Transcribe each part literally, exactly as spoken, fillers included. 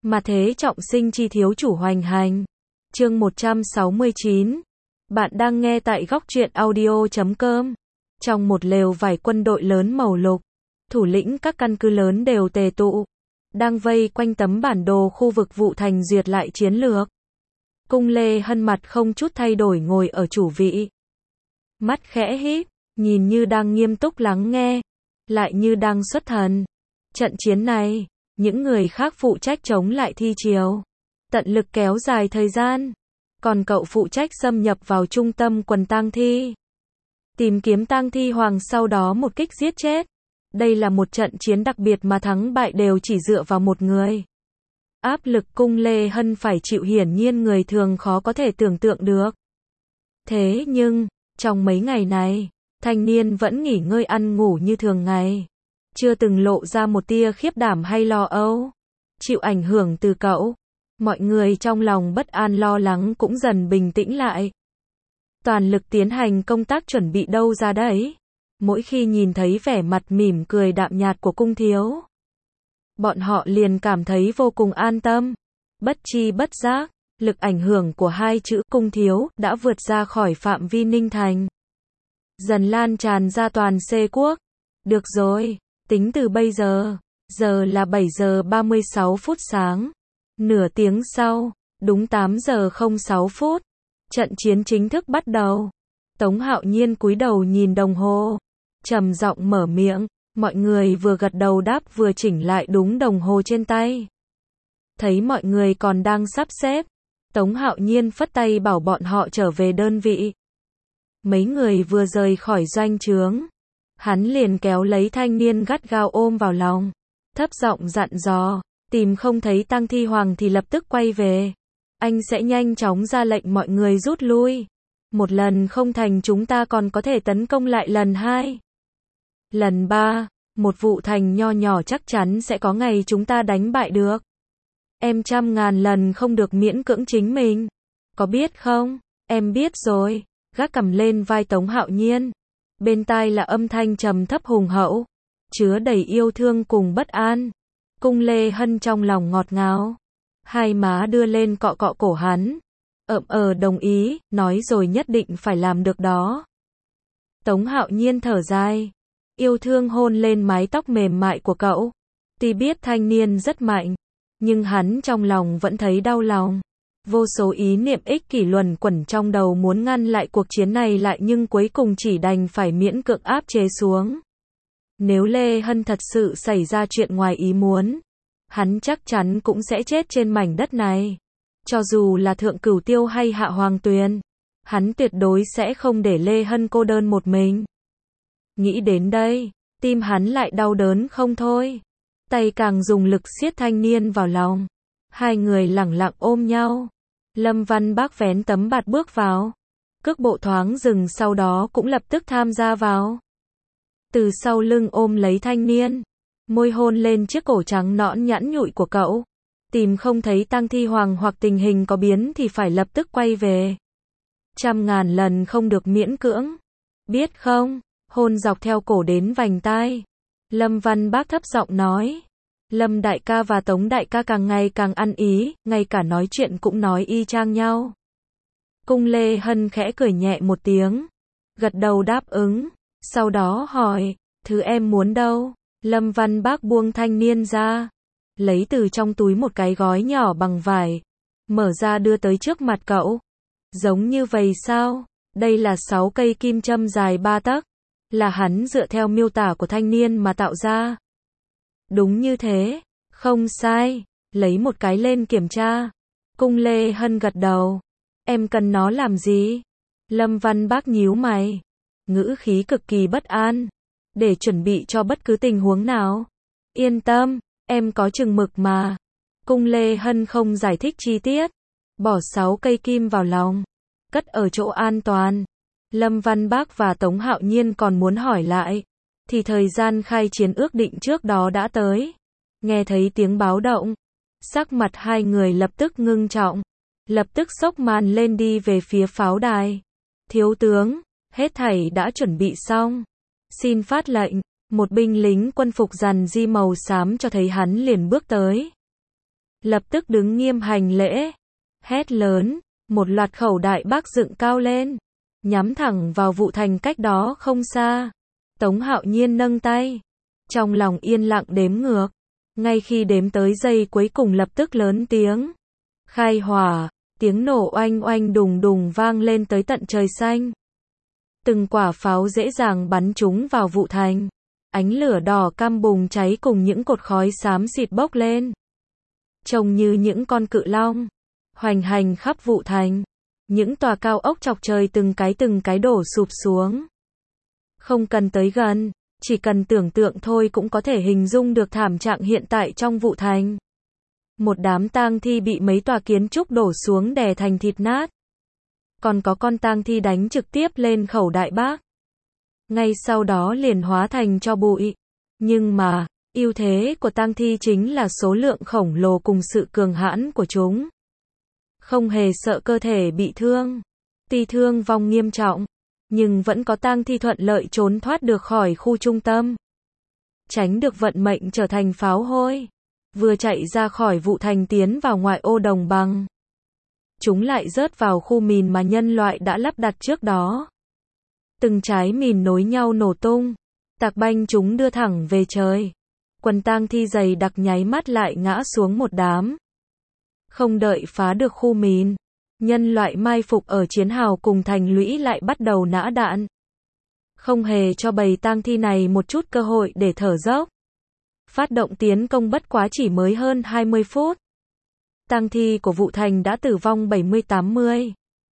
Mà thế trọng sinh chi thiếu chủ hoành hành. Chương một trăm sáu mươi chín. Bạn đang nghe tại góc truyện audio chấm com. Trong một lều vải quân đội lớn màu lục, thủ lĩnh các căn cứ lớn đều tề tụ, đang vây quanh tấm bản đồ khu vực vụ thành duyệt lại chiến lược. Cung Lê Hân mặt không chút thay đổi ngồi ở chủ vị. Mắt khẽ híp, nhìn như đang nghiêm túc lắng nghe, lại như đang xuất thần. Trận chiến này, những người khác phụ trách chống lại thi triều, tận lực kéo dài thời gian. Còn cậu phụ trách xâm nhập vào trung tâm quần tang thi, tìm kiếm tang thi hoàng sau đó một kích giết chết. Đây là một trận chiến đặc biệt mà thắng bại đều chỉ dựa vào một người. Áp lực Cung Lê Hân phải chịu hiển nhiên người thường khó có thể tưởng tượng được. Thế nhưng, trong mấy ngày này, thanh niên vẫn nghỉ ngơi ăn ngủ như thường ngày. Chưa từng lộ ra một tia khiếp đảm hay lo âu. Chịu ảnh hưởng từ cậu, mọi người trong lòng bất an lo lắng cũng dần bình tĩnh lại. Toàn lực tiến hành công tác chuẩn bị đâu ra đấy. Mỗi khi nhìn thấy vẻ mặt mỉm cười đạm nhạt của cung thiếu, bọn họ liền cảm thấy vô cùng an tâm. Bất chi bất giác, lực ảnh hưởng của hai chữ cung thiếu đã vượt ra khỏi phạm vi Ninh Thành, dần lan tràn ra toàn C quốc. Được rồi, tính từ bây giờ, giờ là bảy giờ ba mươi sáu phút sáng. Nửa tiếng sau, đúng tám giờ không sáu phút, trận chiến chính thức bắt đầu. Tống Hạo Nhiên cúi đầu nhìn đồng hồ, trầm giọng mở miệng, mọi người vừa gật đầu đáp vừa chỉnh lại đúng đồng hồ trên tay. Thấy mọi người còn đang sắp xếp, Tống Hạo Nhiên phất tay bảo bọn họ trở về đơn vị. Mấy người vừa rời khỏi doanh trướng, hắn liền kéo lấy thanh niên gắt gao ôm vào lòng, thấp giọng dặn dò, tìm không thấy tang thi hoàng thì lập tức quay về. Anh sẽ nhanh chóng ra lệnh mọi người rút lui. Một lần không thành chúng ta còn có thể tấn công lại lần hai. Lần ba, một vụ thành nho nhỏ chắc chắn sẽ có ngày chúng ta đánh bại được. Em trăm ngàn lần không được miễn cưỡng chính mình. Có biết không? Em biết rồi. Gác cầm lên vai Tống Hạo Nhiên. Bên tai là âm thanh trầm thấp hùng hậu, chứa đầy yêu thương cùng bất an. Cung Lê Hân trong lòng ngọt ngào, hai má đưa lên cọ cọ cổ hắn. Ậm ờ đồng ý, nói rồi nhất định phải làm được đó. Tống Hạo Nhiên thở dài, yêu thương hôn lên mái tóc mềm mại của cậu. Tuy biết thanh niên rất mạnh, nhưng hắn trong lòng vẫn thấy đau lòng. Vô số ý niệm ích kỷ luẩn quẩn trong đầu muốn ngăn lại cuộc chiến này lại nhưng cuối cùng chỉ đành phải miễn cưỡng áp chế xuống. Nếu Lê Hân thật sự xảy ra chuyện ngoài ý muốn, hắn chắc chắn cũng sẽ chết trên mảnh đất này. Cho dù là Thượng Cửu Tiêu hay Hạ Hoàng Tuyền, hắn tuyệt đối sẽ không để Lê Hân cô đơn một mình. Nghĩ đến đây, tim hắn lại đau đớn không thôi. Tay càng dùng lực siết thanh niên vào lòng. Hai người lẳng lặng ôm nhau. Lâm Văn Bác vén tấm bạt bước vào. Cước bộ thoáng dừng sau đó cũng lập tức tham gia vào. Từ sau lưng ôm lấy thanh niên, môi hôn lên chiếc cổ trắng nõn nhẵn nhụi của cậu. Tìm không thấy tang thi hoàng hoặc tình hình có biến thì phải lập tức quay về. Trăm ngàn lần không được miễn cưỡng. Biết không? Hôn dọc theo cổ đến vành tai. Lâm Văn Bác thấp giọng nói. Lâm đại ca và Tống đại ca càng ngày càng ăn ý, ngay cả nói chuyện cũng nói y chang nhau. Cung Lê Hân khẽ cười nhẹ một tiếng, gật đầu đáp ứng, sau đó hỏi, thứ em muốn đâu? Lâm Văn Bác buông thanh niên ra, lấy từ trong túi một cái gói nhỏ bằng vải, mở ra đưa tới trước mặt cậu. Giống như vậy sao? Đây là sáu cây kim châm dài ba tấc, là hắn dựa theo miêu tả của thanh niên mà tạo ra. Đúng như thế, không sai, lấy một cái lên kiểm tra. Cung Lê Hân gật đầu. Em cần nó làm gì? Lâm Văn Bác nhíu mày, ngữ khí cực kỳ bất an. Để chuẩn bị cho bất cứ tình huống nào. Yên tâm, em có chừng mực mà. Cung Lê Hân không giải thích chi tiết. Bỏ sáu cây kim vào lòng, cất ở chỗ an toàn. Lâm Văn Bác và Tống Hạo Nhiên còn muốn hỏi lại, thì thời gian khai chiến ước định trước đó đã tới. Nghe thấy tiếng báo động, sắc mặt hai người lập tức ngưng trọng, lập tức xốc màn lên đi về phía pháo đài. Thiếu tướng, hết thảy đã chuẩn bị xong. Xin phát lệnh. Một binh lính quân phục rằn di màu xám cho thấy hắn liền bước tới. lập tức đứng nghiêm hành lễ, hét lớn, một loạt khẩu đại bác dựng cao lên, nhắm thẳng vào Vụ Thành cách đó không xa. Tống Hạo Nhiên nâng tay, trong lòng yên lặng đếm ngược, ngay khi đếm tới giây cuối cùng lập tức lớn tiếng, khai hỏa, tiếng nổ oanh oanh đùng đùng vang lên tới tận trời xanh. Từng quả pháo dễ dàng bắn trúng vào Vụ Thành, ánh lửa đỏ cam bùng cháy cùng những cột khói xám xịt bốc lên, trông như những con cự long, hoành hành khắp Vụ Thành. Những tòa cao ốc chọc trời từng cái từng cái đổ sụp xuống. Không cần tới gần, chỉ cần tưởng tượng thôi cũng có thể hình dung được thảm trạng hiện tại trong Vụ Thành. Một đám tang thi bị mấy tòa kiến trúc đổ xuống đè thành thịt nát. Còn có con tang thi đánh trực tiếp lên khẩu đại bác. Ngay sau đó liền hóa thành tro bụi. Nhưng mà, ưu thế của tang thi chính là số lượng khổng lồ cùng sự cường hãn của chúng. Không hề sợ cơ thể bị thương, tuy thương vong nghiêm trọng, nhưng vẫn có tang thi thuận lợi trốn thoát được khỏi khu trung tâm. Tránh được vận mệnh trở thành pháo hôi. Vừa chạy ra khỏi Vụ Thành tiến vào ngoại ô đồng bằng. Chúng lại rớt vào khu mìn mà nhân loại đã lắp đặt trước đó. Từng trái mìn nối nhau nổ tung, tạc banh chúng đưa thẳng về trời. Quần tang thi dày đặc nháy mắt lại ngã xuống một đám. Không đợi phá được khu mìn, nhân loại mai phục ở chiến hào cùng thành lũy lại bắt đầu nã đạn. Không hề cho bầy tang thi này một chút cơ hội để thở dốc. Phát động tiến công bất quá chỉ mới hơn hai mươi phút. Tang thi của Vụ Thành đã tử vong bảy mươi tám mươi.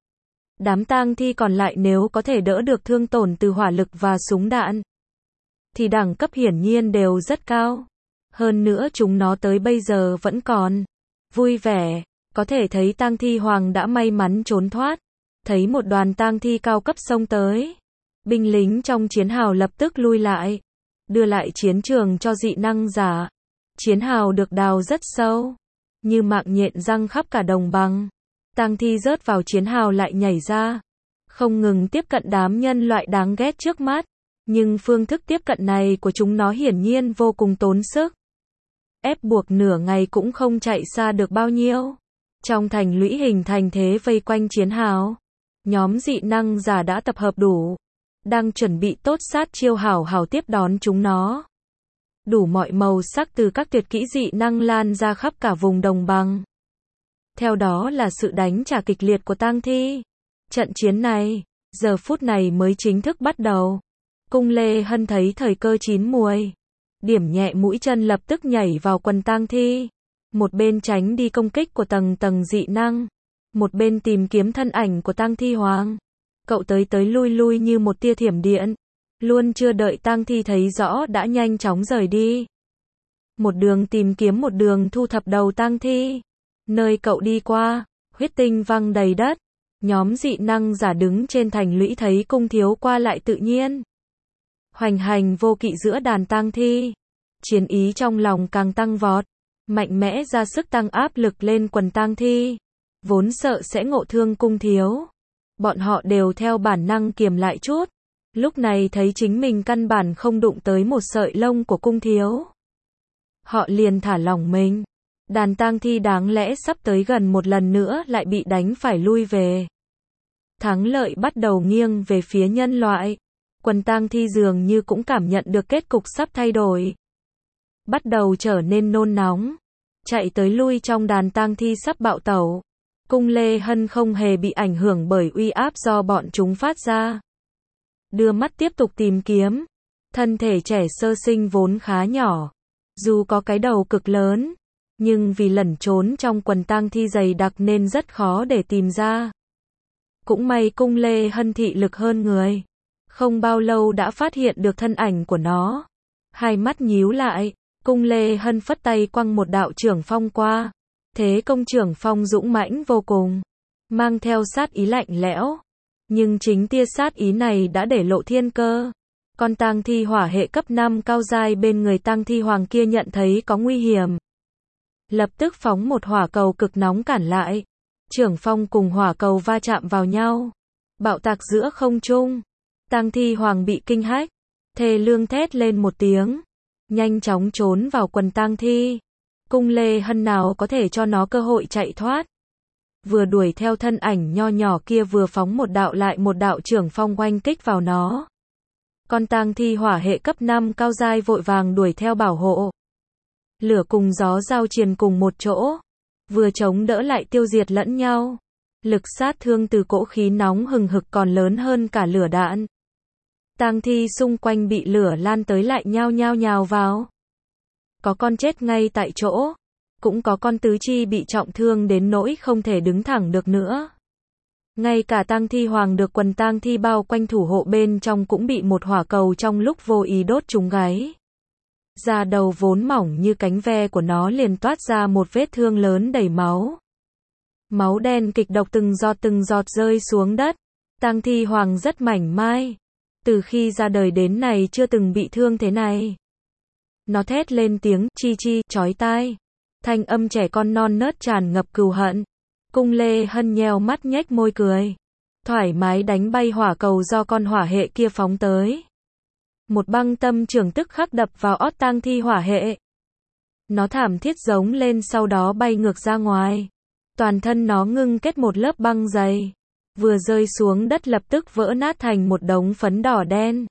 Đám tang thi còn lại nếu có thể đỡ được thương tổn từ hỏa lực và súng đạn, thì đẳng cấp hiển nhiên đều rất cao. Hơn nữa chúng nó tới bây giờ vẫn còn vui vẻ, có thể thấy tang thi hoàng đã may mắn trốn thoát. Thấy một đoàn tang thi cao cấp xông tới, binh lính trong chiến hào lập tức lui lại, đưa lại chiến trường cho dị năng giả. Chiến hào được đào rất sâu, như mạng nhện răng khắp cả đồng bằng. Tang thi rớt vào chiến hào lại nhảy ra, không ngừng tiếp cận đám nhân loại đáng ghét trước mắt. Nhưng phương thức tiếp cận này của chúng nó hiển nhiên vô cùng tốn sức. Ép buộc nửa ngày cũng không chạy xa được bao nhiêu. Trong thành lũy hình thành thế vây quanh chiến hào. Nhóm dị năng giả đã tập hợp đủ, đang chuẩn bị tốt sát chiêu hảo hảo tiếp đón chúng nó. Đủ mọi màu sắc từ các tuyệt kỹ dị năng lan ra khắp cả vùng đồng bằng. Theo đó là sự đánh trả kịch liệt của tang thi. Trận chiến này, giờ phút này mới chính thức bắt đầu. Cung Lê Hân thấy thời cơ chín muồi, điểm nhẹ mũi chân lập tức nhảy vào quần tang thi. Một bên tránh đi công kích của tầng tầng dị năng, một bên tìm kiếm thân ảnh của tang thi hoàng. Cậu tới tới lui lui như một tia thiểm điện, luôn chưa đợi tang thi thấy rõ đã nhanh chóng rời đi. Một đường tìm kiếm một đường thu thập đầu tang thi. Nơi cậu đi qua, huyết tinh văng đầy đất. Nhóm dị năng giả đứng trên thành lũy thấy Cung Thiếu qua lại tự nhiên, hoành hành vô kỵ giữa đàn tang thi. Chiến ý trong lòng càng tăng vọt, mạnh mẽ ra sức tăng áp lực lên quần tang thi. Vốn sợ sẽ ngộ thương Cung Thiếu, bọn họ đều theo bản năng kiềm lại chút. Lúc này thấy chính mình căn bản không đụng tới một sợi lông của Cung Thiếu, họ liền thả lỏng mình. Đàn tang thi đáng lẽ sắp tới gần một lần nữa lại bị đánh phải lui về. Thắng lợi bắt đầu nghiêng về phía nhân loại. Quần tang thi dường như cũng cảm nhận được kết cục sắp thay đổi, bắt đầu trở nên nôn nóng, chạy tới lui trong đàn tang thi sắp bạo tẩu. Cung Lê Hân không hề bị ảnh hưởng bởi uy áp do bọn chúng phát ra. Đưa mắt tiếp tục tìm kiếm. Thân thể trẻ sơ sinh vốn khá nhỏ, dù có cái đầu cực lớn, nhưng vì lẩn trốn trong quần tang thi dày đặc nên rất khó để tìm ra. Cũng may Cung Lê Hân thị lực hơn người, không bao lâu đã phát hiện được thân ảnh của nó. Hai mắt nhíu lại, Cung Lê Hân phất tay quăng một đạo trưởng phong qua. Thế công trưởng phong dũng mãnh vô cùng, mang theo sát ý lạnh lẽo. Nhưng chính tia sát ý này đã để lộ thiên cơ. Con tang thi hỏa hệ cấp năm cao giai bên người tang thi hoàng kia nhận thấy có nguy hiểm, lập tức phóng một hỏa cầu cực nóng cản lại. Trưởng phong cùng hỏa cầu va chạm vào nhau, bạo tạc giữa không trung. Tang thi hoàng bị kinh hách, thê lương thét lên một tiếng, nhanh chóng trốn vào quần tang thi. Cung Lê Hân nào có thể cho nó cơ hội chạy thoát. Vừa đuổi theo thân ảnh nho nhỏ kia vừa phóng một đạo lại một đạo trưởng phong oanh kích vào nó. Con tang thi hỏa hệ cấp năm cao giai vội vàng đuổi theo bảo hộ. Lửa cùng gió giao triền cùng một chỗ, vừa chống đỡ lại tiêu diệt lẫn nhau. Lực sát thương từ cỗ khí nóng hừng hực còn lớn hơn cả lửa đạn. Tang thi xung quanh bị lửa lan tới lại nhao nhao nhào vào. Có con chết ngay tại chỗ, cũng có con tứ chi bị trọng thương đến nỗi không thể đứng thẳng được nữa. Ngay cả tang thi hoàng được quần tang thi bao quanh thủ hộ bên trong cũng bị một hỏa cầu trong lúc vô ý đốt trúng gáy. Da đầu vốn mỏng như cánh ve của nó liền toát ra một vết thương lớn đầy máu. Máu đen kịch độc từng giọt từng giọt rơi xuống đất. Tang thi hoàng rất mảnh mai. Từ khi ra đời đến nay chưa từng bị thương thế này. Nó thét lên tiếng chi chi chói tai. Thanh âm trẻ con non nớt tràn ngập cừu hận. Cung Lê Hân nheo mắt nhếch môi cười. Thoải mái đánh bay hỏa cầu do con hỏa hệ kia phóng tới. Một băng tâm trường tức khắc đập vào ót tang thi hỏa hệ. Nó thảm thiết giống lên sau đó bay ngược ra ngoài. Toàn thân nó ngưng kết một lớp băng dày. Vừa rơi xuống đất lập tức vỡ nát thành một đống phấn đỏ đen.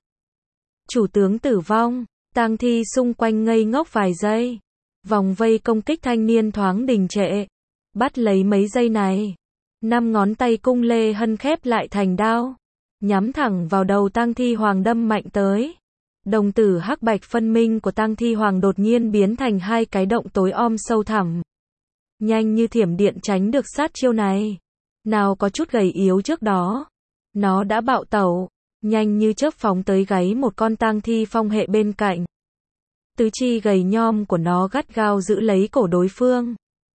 Chủ tướng tử vong. Tang thi xung quanh ngây ngốc vài giây. Vòng vây công kích thanh niên thoáng đình trệ. Bắt lấy mấy giây này. Năm ngón tay Cung Lê Hân khép lại thành đao. Nhắm thẳng vào đầu tang thi hoàng đâm mạnh tới. Đồng tử hắc bạch phân minh của tang thi hoàng đột nhiên biến thành hai cái động tối om sâu thẳm. Nhanh như thiểm điện tránh được sát chiêu này. Nào có chút gầy yếu trước đó. Nó đã bạo tẩu. Nhanh như chớp phóng tới gáy một con tang thi phong hệ bên cạnh. Tứ chi gầy nhom của nó gắt gao giữ lấy cổ đối phương.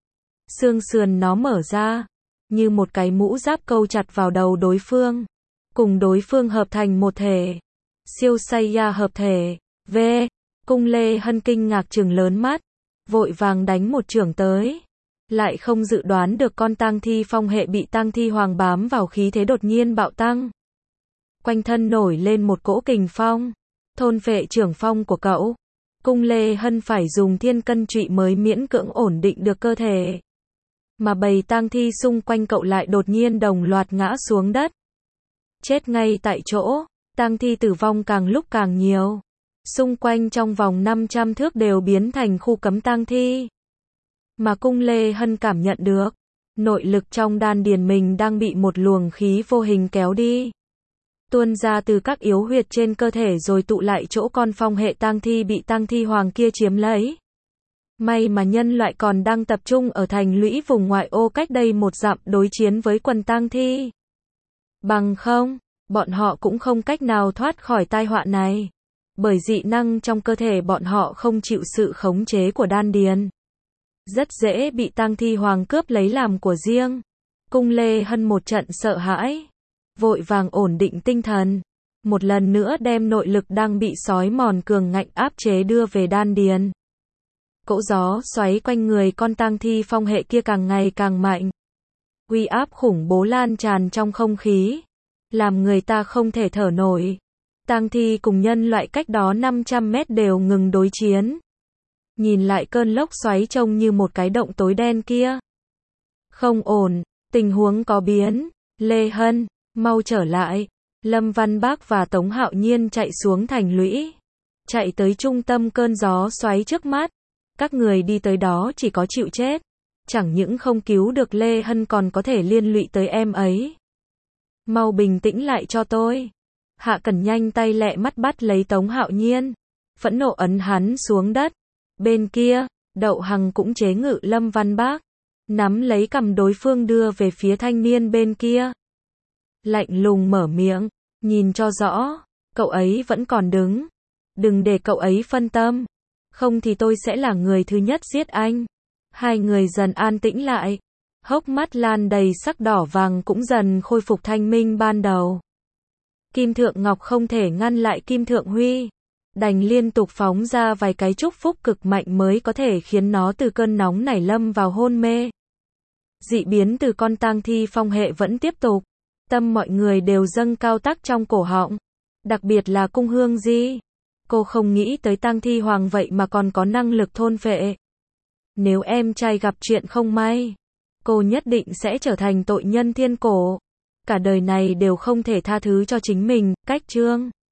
Xương sườn nó mở ra. Như một cái mũ giáp câu chặt vào đầu đối phương. Cùng đối phương hợp thành một thể. Siêu Saiya hợp thể. V. Cung Lê Hân kinh ngạc trừng lớn mắt. Vội vàng đánh một chưởng tới. Lại không dự đoán được con tang thi phong hệ bị tang thi hoàng bám vào khí thế đột nhiên bạo tăng. Quanh thân nổi lên một cỗ kình phong. Thôn phệ trưởng phong của cậu. Cung Lê Hân phải dùng thiên cân trụy mới miễn cưỡng ổn định được cơ thể. Mà bầy tang thi xung quanh cậu lại đột nhiên đồng loạt ngã xuống đất. Chết ngay tại chỗ. Tang thi tử vong càng lúc càng nhiều. Xung quanh trong vòng năm trăm thước đều biến thành khu cấm tang thi. Mà Cung Lê Hân cảm nhận được. Nội lực trong đan điền mình đang bị một luồng khí vô hình kéo đi. Tuôn ra từ các yếu huyệt trên cơ thể rồi tụ lại chỗ con phong hệ tang thi bị tang thi hoàng kia chiếm lấy. May mà nhân loại còn đang tập trung ở thành lũy vùng ngoại ô cách đây một dặm đối chiến với quần tang thi. Bằng không, bọn họ cũng không cách nào thoát khỏi tai họa này. Bởi dị năng trong cơ thể bọn họ không chịu sự khống chế của đan điền. Rất dễ bị tang thi hoàng cướp lấy làm của riêng. Cung Lê Hân một trận sợ hãi. Vội vàng ổn định tinh thần. Một lần nữa đem nội lực đang bị sói mòn cường ngạnh áp chế đưa về đan điền. Cỗ gió xoáy quanh người con tang thi phong hệ kia càng ngày càng mạnh. Uy áp khủng bố lan tràn trong không khí. Làm người ta không thể thở nổi. Tang thi cùng nhân loại cách đó năm trăm mét đều ngừng đối chiến. Nhìn lại cơn lốc xoáy trông như một cái động tối đen kia. Không ổn, tình huống có biến. Lê Hân, mau trở lại. Lâm Văn Bác và Tống Hạo Nhiên chạy xuống thành lũy. Chạy tới trung tâm cơn gió xoáy trước mắt. Các người đi tới đó chỉ có chịu chết. Chẳng những không cứu được Lê Hân còn có thể liên lụy tới em ấy. Mau bình tĩnh lại cho tôi. Hạ Cẩn nhanh tay lẹ mắt bắt lấy Tống Hạo Nhiên. Phẫn nộ ấn hắn xuống đất. Bên kia, Đậu Hằng cũng chế ngự Lâm Văn Bác. Nắm lấy cầm đối phương đưa về phía thanh niên bên kia. Lạnh lùng mở miệng. Nhìn cho rõ, cậu ấy vẫn còn đứng. Đừng để cậu ấy phân tâm. Không thì tôi sẽ là người thứ nhất giết anh. Hai người dần an tĩnh lại. Hốc mắt Lan đầy sắc đỏ vàng cũng dần khôi phục thanh minh ban đầu. Kim Thượng Ngọc không thể ngăn lại Kim Thượng Huy. Đành liên tục phóng ra vài cái chúc phúc cực mạnh mới có thể khiến nó từ cơn nóng nảy lâm vào hôn mê. Dị biến từ con tang thi phong hệ vẫn tiếp tục. Tâm mọi người đều dâng cao tắc trong cổ họng. Đặc biệt là Cung Hương Di. Cô không nghĩ tới tang thi hoàng vậy mà còn có năng lực thôn phệ. Nếu em trai gặp chuyện không may, cô nhất định sẽ trở thành tội nhân thiên cổ. Cả đời này đều không thể tha thứ cho chính mình, cách Trương